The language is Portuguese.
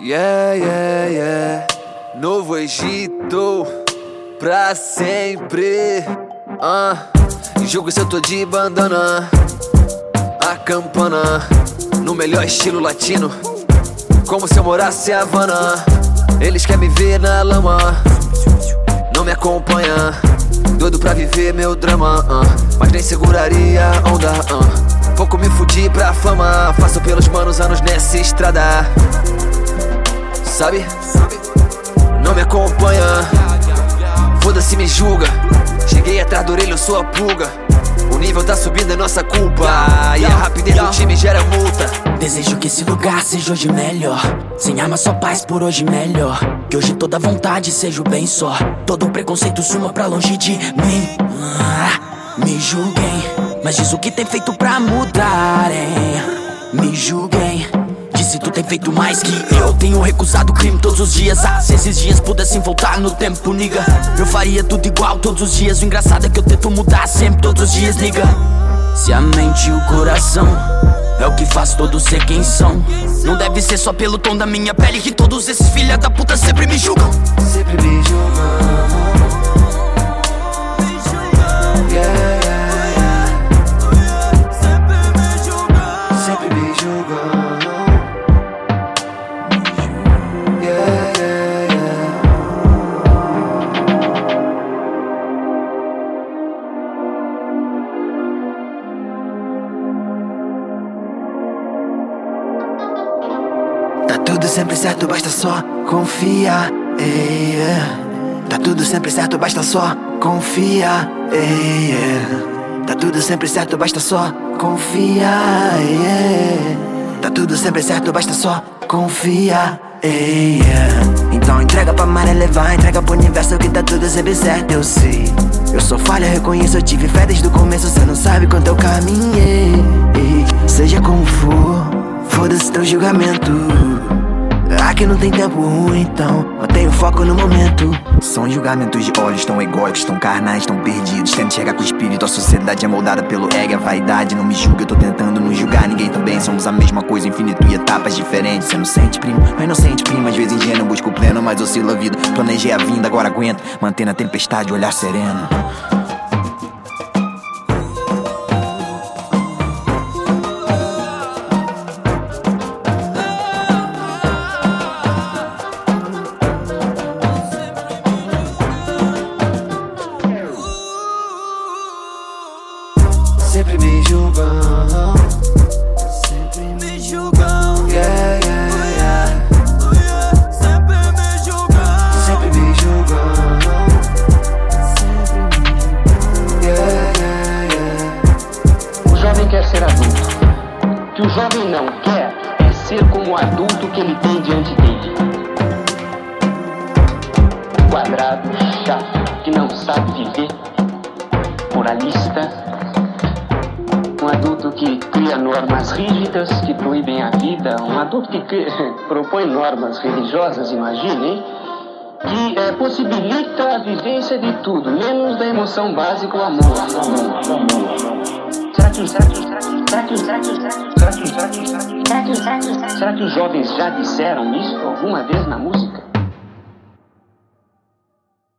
Yeah, yeah, yeah. Novo Egito pra sempre. Julgo se eu tô de bandana, a campana, no melhor estilo latino, como se eu morasse em Havana. Eles querem me ver na lama, não me acompanha, doido pra viver meu drama, mas nem seguraria a onda, Pouco me fudi pra fama, faço pelos manos anos nessa estrada. Sabe? Não me acompanha, foda-se, me julga. Cheguei atrás da orelha, eu sou a pulga. O nível tá subindo, é nossa culpa. E a rapidez do time gera multa. Desejo que esse lugar seja hoje melhor. Sem arma, só paz, por hoje melhor. Que hoje toda vontade seja o bem só. Todo preconceito suma pra longe de mim. Me julguem, mas diz o que tem feito pra mudarem. Me julguem, diz se tu tem feito mais que eu. Tenho recusado o crime todos os dias. Se esses dias pudessem voltar no tempo, nigga, eu faria tudo igual todos os dias. O engraçado é que eu tento mudar sempre todos os dias, nigga. Se a mente e o coração é o que faz todos ser quem são, não deve ser só pelo tom da minha pele que todos esses filha da puta sempre me julgam. Sempre me julgam. Yeah, yeah, yeah. Sempre me julgam. Sempre me julgam. Yeah, yeah, yeah. Tá tudo sempre certo, basta só confiar. Tá tudo sempre certo, basta só confiar. Tá tudo sempre certo, basta só confiar. Tá tudo sempre certo, basta só confiar. Então entrega pra maré levar, entrega pro universo que tá tudo sempre certo, eu sei. Eu sou falha, reconheço, eu tive fé desde o começo. Cê não sabe quanto eu caminhei. Seja como for, foda-se teu julgamento. Aqui não tem tempo ruim, então mantenho foco no momento. São julgamentos de olhos tão egóicos, tão carnais, tão perdidos. Tento chegar com o espírito, a sociedade é moldada pelo ego, a vaidade. Não me julga, eu tô tentando não julgar ninguém também. Somos a mesma coisa, infinito e etapas diferentes. Cê não sente, primo, mas não sente, primo. Às vezes ingênuo, busco o pleno, mas oscilo a vida. Planejei a vinda, agora aguento manter na tempestade o olhar sereno. Sempre me julgam. Sempre me julgam. Yeah, yeah, yeah. Sempre me julgam. Sempre me julgam. Yeah, yeah, yeah. O jovem quer ser adulto. O que o jovem não quer é ser como o adulto que ele tem diante dele. Quadrado, chato, que não sabe viver. Moralista. Um adulto que cria normas rígidas que proíbem a vida. Um adulto que propõe normas religiosas, imaginem, que possibilita a vivência de tudo, menos da emoção básica, o amor. Será que os jovens já disseram isso alguma vez na música?